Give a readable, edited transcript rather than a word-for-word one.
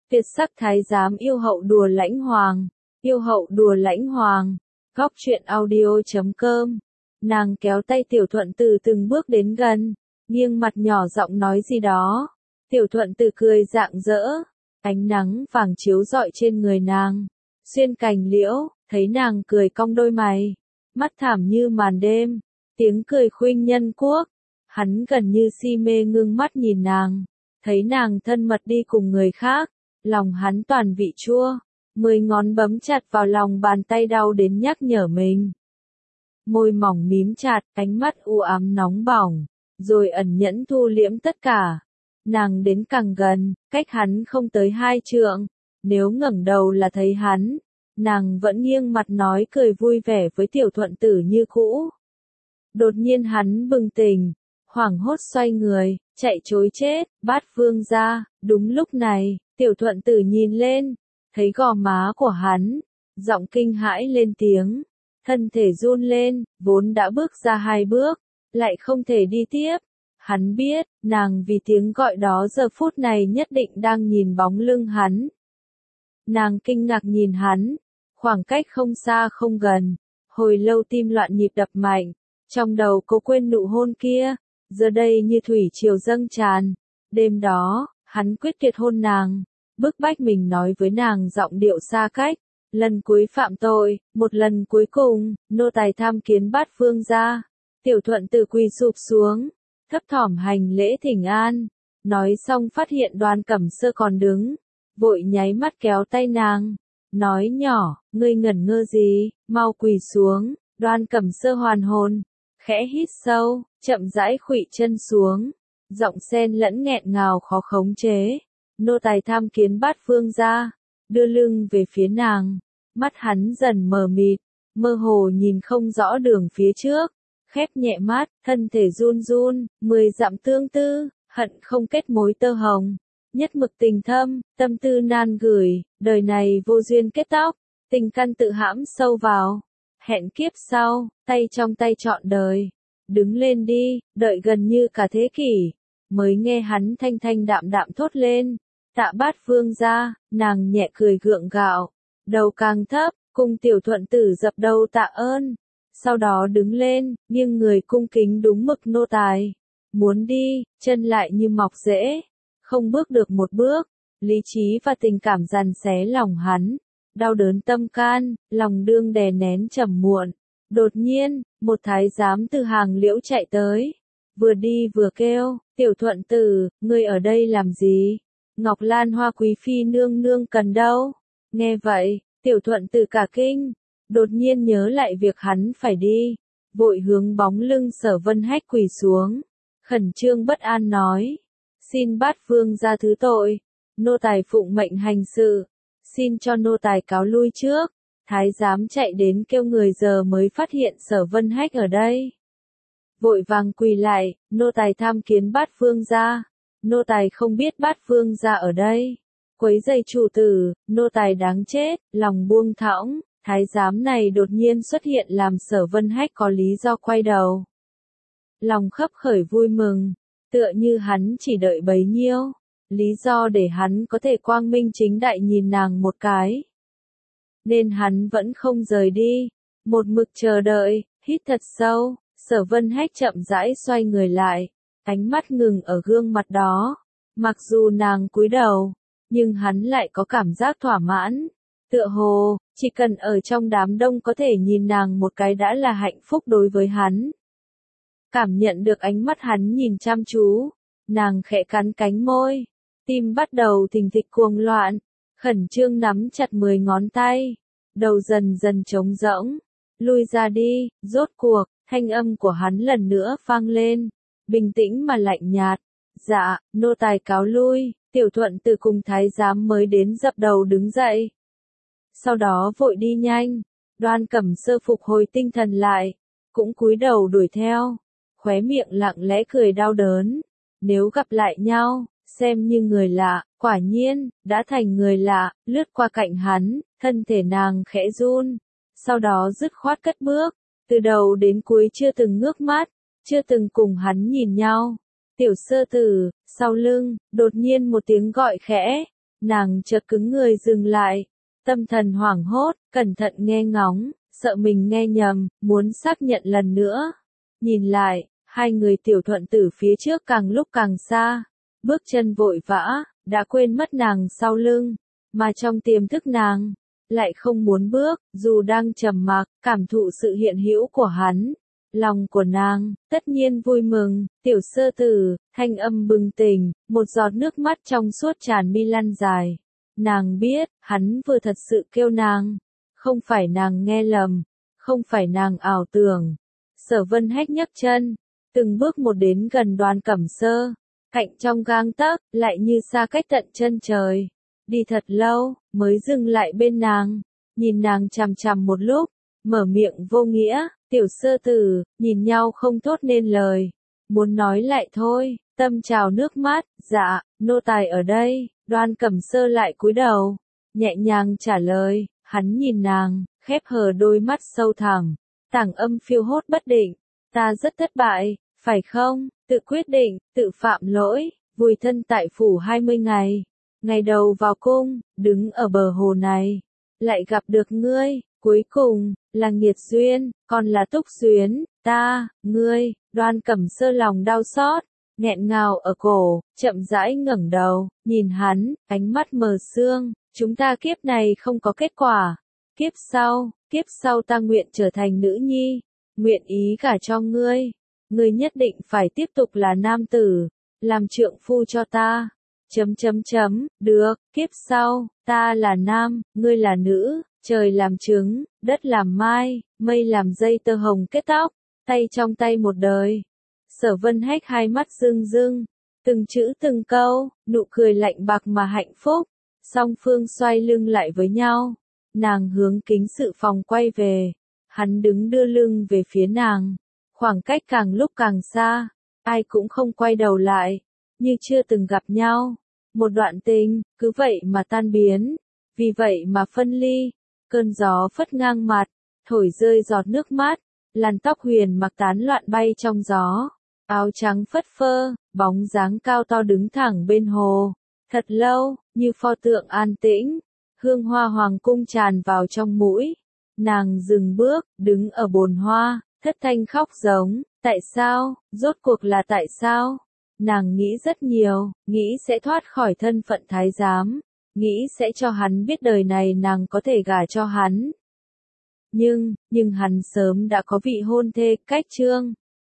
Tuyệt sắc thái giám yêu hậu đùa lãnh hoàng, yêu hậu đùa lãnh hoàng, góc truyện audio.com. Nàng kéo tay Tiểu Thuận Tử từng bước đến gần, nghiêng mặt nhỏ giọng nói gì đó. Tiểu Thuận Tử cười rạng rỡ, ánh nắng vàng chiếu rọi trên người nàng, xuyên cành liễu, thấy nàng cười cong đôi mày, mắt thảm như màn đêm, tiếng cười khuynh nhân quốc. Hắn gần như si mê ngưng mắt nhìn nàng, thấy nàng thân mật đi cùng người khác, lòng hắn toàn vị chua, 10 ngón bấm chặt vào lòng bàn tay đau đến nhắc nhở mình. Môi mỏng mím chặt, ánh mắt u ám nóng bỏng, rồi ẩn nhẫn thu liễm tất cả. Nàng đến càng gần, cách hắn không tới 2 trượng, nếu ngẩng đầu là thấy hắn, nàng vẫn nghiêng mặt nói cười vui vẻ với Tiểu Thuận Tử như cũ. Đột nhiên hắn bừng tỉnh, hoảng hốt xoay người, chạy trối chết, Bát Vương gia. Đúng lúc này, Tiểu Thuận Tử nhìn lên, thấy gò má của hắn, giọng kinh hãi lên tiếng, thân thể run lên, vốn đã bước ra 2 bước, lại không thể đi tiếp. Hắn biết, nàng vì tiếng gọi đó giờ phút này nhất định đang nhìn bóng lưng hắn. Nàng kinh ngạc nhìn hắn, khoảng cách không xa không gần, hồi lâu tim loạn nhịp đập mạnh, trong đầu cô quên nụ hôn kia, giờ đây như thủy triều dâng tràn. Đêm đó, hắn quyết tuyệt hôn nàng, bức bách mình nói với nàng giọng điệu xa cách, lần cuối phạm tội, một lần cuối cùng, nô tài tham kiến Bát Vương gia. Tiểu Thuận Tử quỳ sụp xuống, thấp thỏm hành lễ thỉnh an, nói xong phát hiện Đoan Cẩm Sơ còn đứng, vội nháy mắt kéo tay nàng, nói nhỏ, ngươi ngẩn ngơ gì, mau quỳ xuống. Đoan Cẩm Sơ hoàn hồn, khẽ hít sâu, chậm rãi khuỵu chân xuống, giọng xen lẫn nghẹn ngào khó khống chế, nô tài tham kiến Bát Vương gia. Đưa lưng về phía nàng, mắt hắn dần mờ mịt, mơ hồ nhìn không rõ đường phía trước, khép nhẹ mắt, thân thể run run, 10 dặm tương tư, hận không kết mối tơ hồng, nhất mực tình thâm, tâm tư nan gửi, đời này vô duyên kết tóc, tình căn tự hãm sâu vào, hẹn kiếp sau, tay trong tay trọn đời. Đứng lên đi, đợi gần như cả thế kỷ, mới nghe hắn thanh thanh đạm đạm thốt lên, tạ Bát Vương gia. Nàng nhẹ cười gượng gạo, đầu càng thấp, cùng Tiểu Thuận Tử dập đầu tạ ơn, sau đó đứng lên, nghiêng người cung kính đúng mực nô tài, muốn đi, chân lại như mọc rễ, không bước được một bước. Lý trí và tình cảm giằng xé lòng hắn, đau đớn tâm can, lòng đương đè nén trầm muộn. Đột nhiên, một thái giám từ hàng liễu chạy tới, vừa đi vừa kêu, Tiểu Thuận Tử, ngươi ở đây làm gì? Ngọc Lan Hoa quý phi nương nương cần đâu? Nghe vậy, Tiểu Thuận Tử cả kinh, đột nhiên nhớ lại việc hắn phải đi, vội hướng bóng lưng Sở Vân Hách quỳ xuống, khẩn trương bất an nói, xin Bát Vương gia thứ tội, nô tài phụng mệnh hành sự, xin cho nô tài cáo lui trước. Thái giám chạy đến kêu người giờ mới phát hiện Sở Vân Hách ở đây. Vội vàng quỳ lại, nô tài tham kiến Bát Vương gia. Nô tài không biết Bát Vương gia ở đây. Quấy rầy chủ tử, nô tài đáng chết, lòng buông thõng. Thái giám này đột nhiên xuất hiện làm Sở Vân Hách có lý do quay đầu. Lòng khấp khởi vui mừng, tựa như hắn chỉ đợi bấy nhiêu. Lý do để hắn có thể quang minh chính đại nhìn nàng một cái. Nên hắn vẫn không rời đi, một mực chờ đợi, hít thật sâu, Sở Vân Hách chậm rãi xoay người lại, ánh mắt ngừng ở gương mặt đó, mặc dù nàng cúi đầu, nhưng hắn lại có cảm giác thỏa mãn, tựa hồ, chỉ cần ở trong đám đông có thể nhìn nàng một cái đã là hạnh phúc đối với hắn. Cảm nhận được ánh mắt hắn nhìn chăm chú, nàng khẽ cắn cánh môi, tim bắt đầu thình thịch cuồng loạn. Khẩn trương nắm chặt 10 ngón tay, đầu dần dần trống rỗng, lui ra đi, rốt cuộc, thanh âm của hắn lần nữa vang lên, bình tĩnh mà lạnh nhạt, dạ, nô tài cáo lui. Tiểu Thuận Tử cùng thái giám mới đến dập đầu đứng dậy. Sau đó vội đi nhanh, Đoan Cẩm Sơ phục hồi tinh thần lại, cũng cúi đầu đuổi theo, khóe miệng lặng lẽ cười đau đớn, nếu gặp lại nhau, xem như người lạ. Quả nhiên, đã thành người lạ, lướt qua cạnh hắn, thân thể nàng khẽ run, sau đó dứt khoát cất bước, từ đầu đến cuối chưa từng ngước mắt, chưa từng cùng hắn nhìn nhau. Tiểu Sơ Tử, sau lưng, đột nhiên một tiếng gọi khẽ, Nàng chợt cứng người dừng lại, tâm thần hoảng hốt, cẩn thận nghe ngóng, sợ mình nghe nhầm, muốn xác nhận lần nữa. Nhìn lại, hai người Tiểu Thuận Tử phía trước càng lúc càng xa, bước chân vội vã, đã quên mất nàng sau lưng, mà trong tiềm thức nàng lại không muốn bước, dù đang trầm mặc, cảm thụ sự hiện hữu của hắn. Lòng của nàng, tất nhiên vui mừng, Tiểu Sơ Tử, thanh âm bừng tỉnh, một giọt nước mắt trong suốt tràn mi lăn dài. Nàng biết, hắn vừa thật sự kêu nàng, không phải nàng nghe lầm, không phải nàng ảo tưởng. Sở Vân Hách nhấc chân, từng bước một đến gần Đoàn Cẩm Sơ, cạnh trong gang tấc, lại như xa cách tận chân trời. Đi thật lâu, mới dừng lại bên nàng, nhìn nàng chằm chằm một lúc, mở miệng vô nghĩa, Tiểu Sơ Tử, nhìn nhau không thốt nên lời, muốn nói lại thôi, tâm trào nước mắt, dạ, nô tài ở đây. Đoan Cẩm Sơ lại cúi đầu, nhẹ nhàng trả lời, hắn nhìn nàng, khép hờ đôi mắt sâu thẳm, tảng âm phiêu hốt bất định, ta rất thất bại, phải không, tự quyết định, tự phạm lỗi, vùi thân tại phủ 20 ngày, ngày đầu vào cung, đứng ở bờ hồ này, lại gặp được ngươi, cuối cùng, là nghiệt duyên, còn là túc duyên, ta, ngươi, Đoan Cẩm Sơ lòng đau xót, nghẹn ngào ở cổ, chậm rãi ngẩng đầu, nhìn hắn, ánh mắt mờ sương, chúng ta kiếp này không có kết quả, kiếp sau ta nguyện trở thành nữ nhi, nguyện ý gả cho ngươi, ngươi nhất định phải tiếp tục là nam tử, làm trượng phu cho ta. Được, kiếp sau, ta là nam, ngươi là nữ, trời làm trứng, đất làm mai, mây làm dây tơ hồng kết tóc, tay trong tay một đời. Sở Vân Hách hai mắt rưng rưng, từng chữ từng câu, nụ cười lạnh bạc mà hạnh phúc. Song phương xoay lưng lại với nhau, nàng hướng kính sự phòng quay về, hắn đứng đưa lưng về phía nàng, khoảng cách càng lúc càng xa, ai cũng không quay đầu lại, như chưa từng gặp nhau. Một đoạn tình, cứ vậy mà tan biến, vì vậy mà phân ly. Cơn gió phất ngang mặt, thổi rơi giọt nước mắt, làn tóc huyền mặc tán loạn bay trong gió. Áo trắng phất phơ, bóng dáng cao to đứng thẳng bên hồ. Thật lâu, như pho tượng an tĩnh, hương hoa hoàng cung tràn vào trong mũi. Nàng dừng bước, đứng ở bồn hoa, thất thanh khóc giống, tại sao, rốt cuộc là tại sao? Nàng nghĩ rất nhiều, nghĩ sẽ thoát khỏi thân phận thái giám, nghĩ sẽ cho hắn biết đời này nàng có thể gả cho hắn. Nhưng hắn sớm đã có vị hôn thê, Cách Trương.